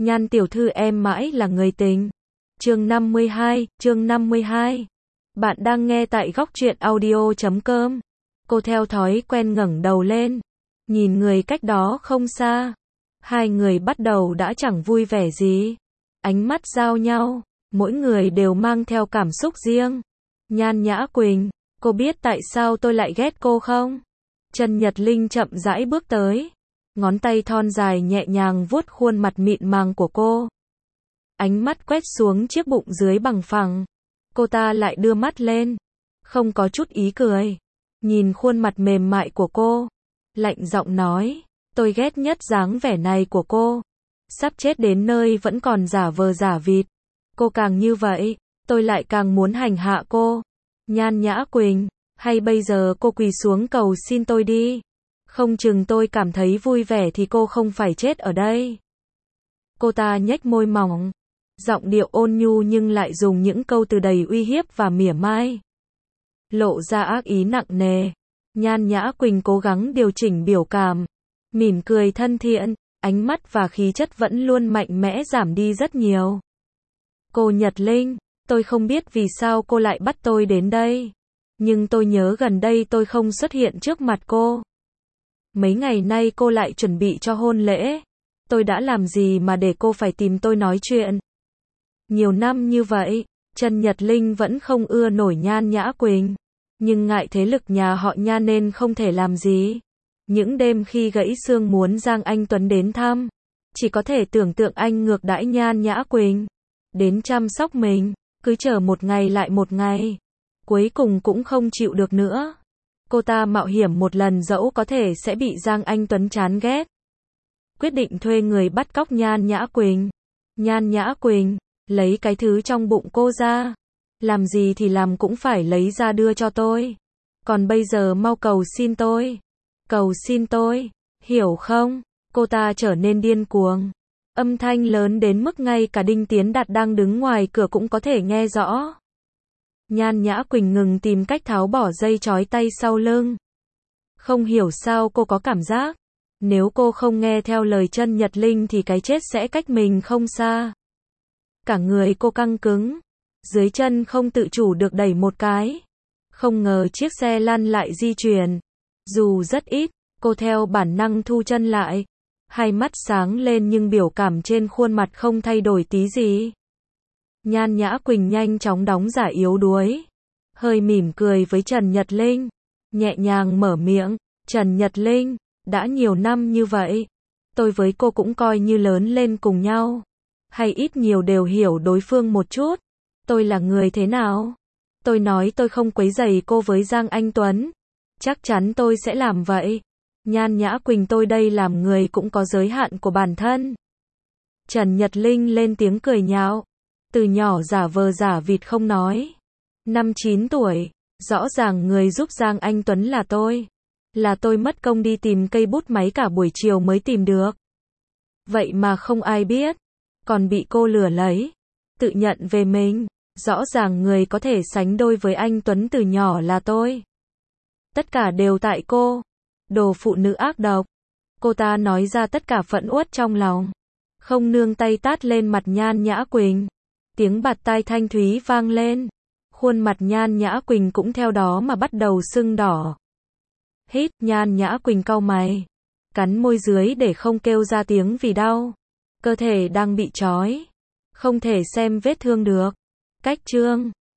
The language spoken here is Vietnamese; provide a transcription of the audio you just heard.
Nhan tiểu thư em mãi là người tình. Chương 52. Bạn đang nghe tại góc truyện audio.com. Cô theo thói quen ngẩng đầu lên, nhìn người cách đó không xa. Hai người bắt đầu đã chẳng vui vẻ gì. Ánh mắt giao nhau, mỗi người đều mang theo cảm xúc riêng. Nhan Nhã Quỳnh, cô biết tại sao tôi lại ghét cô không? Trần Nhật Linh chậm rãi bước tới, ngón tay thon dài nhẹ nhàng vuốt khuôn mặt mịn màng của cô. Ánh mắt quét xuống chiếc bụng dưới bằng phẳng. Cô ta lại đưa mắt lên, không có chút ý cười, nhìn khuôn mặt mềm mại của cô, lạnh giọng nói, tôi ghét nhất dáng vẻ này của cô. Sắp chết đến nơi vẫn còn giả vờ giả vịt. Cô càng như vậy, tôi lại càng muốn hành hạ cô. Nhan Nhã Quỳnh, hay bây giờ cô quỳ xuống cầu xin tôi đi. Không chừng tôi cảm thấy vui vẻ thì cô không phải chết ở đây. Cô ta nhếch môi mỏng, giọng điệu ôn nhu nhưng lại dùng những câu từ đầy uy hiếp và mỉa mai, lộ ra ác ý nặng nề. Nhan Nhã Quỳnh cố gắng điều chỉnh biểu cảm, mỉm cười thân thiện, ánh mắt và khí chất vẫn luôn mạnh mẽ giảm đi rất nhiều. Cô Nhật Linh, tôi không biết vì sao cô lại bắt tôi đến đây, nhưng tôi nhớ gần đây tôi không xuất hiện trước mặt cô. Mấy ngày nay cô lại chuẩn bị cho hôn lễ. Tôi đã làm gì mà để cô phải tìm tôi nói chuyện? Nhiều năm như vậy, Trần Nhật Linh vẫn không ưa nổi Nhan Nhã Quỳnh, nhưng ngại thế lực nhà họ Nhan nên không thể làm gì. Những đêm khi gãy xương muốn Giang Anh Tuấn đến thăm, chỉ có thể tưởng tượng anh ngược đãi Nhan Nhã Quỳnh, đến chăm sóc mình, cứ chờ một ngày lại một ngày, cuối cùng cũng không chịu được nữa. Cô ta mạo hiểm một lần dẫu có thể sẽ bị Giang Anh Tuấn chán ghét, quyết định thuê người bắt cóc Nhan Nhã Quỳnh. Nhan Nhã Quỳnh, lấy cái thứ trong bụng cô ra. Làm gì thì làm cũng phải lấy ra đưa cho tôi. Còn bây giờ mau cầu xin tôi. Cầu xin tôi, hiểu không? Cô ta trở nên điên cuồng. Âm thanh lớn đến mức ngay cả Đinh Tiến Đạt đang đứng ngoài cửa cũng có thể nghe rõ. Nhan Nhã Quỳnh ngừng tìm cách tháo bỏ dây trói tay sau lưng. Không hiểu sao cô có cảm giác, nếu cô không nghe theo lời Trần Nhật Linh thì cái chết sẽ cách mình không xa. Cả người cô căng cứng, dưới chân không tự chủ được đẩy một cái. Không ngờ chiếc xe lăn lại di chuyển. Dù rất ít, cô theo bản năng thu chân lại. Hai mắt sáng lên nhưng biểu cảm trên khuôn mặt không thay đổi tí gì. Nhan Nhã Quỳnh nhanh chóng đóng giả yếu đuối, hơi mỉm cười với Trần Nhật Linh, nhẹ nhàng mở miệng, Trần Nhật Linh, đã nhiều năm như vậy, tôi với cô cũng coi như lớn lên cùng nhau, hay ít nhiều đều hiểu đối phương một chút. Tôi là người thế nào? Tôi nói tôi không quấy rầy cô với Giang Anh Tuấn, chắc chắn tôi sẽ làm vậy. Nhan Nhã Quỳnh, tôi đây làm người cũng có giới hạn của bản thân. Trần Nhật Linh lên tiếng cười nhạo, từ nhỏ giả vờ giả vịt không nói. Năm 9 tuổi, rõ ràng người giúp Giang Anh Tuấn là tôi. Là tôi mất công đi tìm cây bút máy cả buổi chiều mới tìm được. Vậy mà không ai biết, còn bị cô lừa lấy, tự nhận về mình. Rõ ràng người có thể sánh đôi với anh Tuấn từ nhỏ là tôi. Tất cả đều tại cô. Đồ phụ nữ ác độc. Cô ta nói ra tất cả phẫn uất trong lòng, không nương tay tát lên mặt Nhan Nhã Quỳnh. Tiếng bạt tai thanh thúy vang lên. Khuôn mặt Nhan Nhã Quỳnh cũng theo đó mà bắt đầu sưng đỏ. Hít, Nhan Nhã Quỳnh cau mày, cắn môi dưới để không kêu ra tiếng vì đau. Cơ thể đang bị trói, không thể xem vết thương được. Cách chương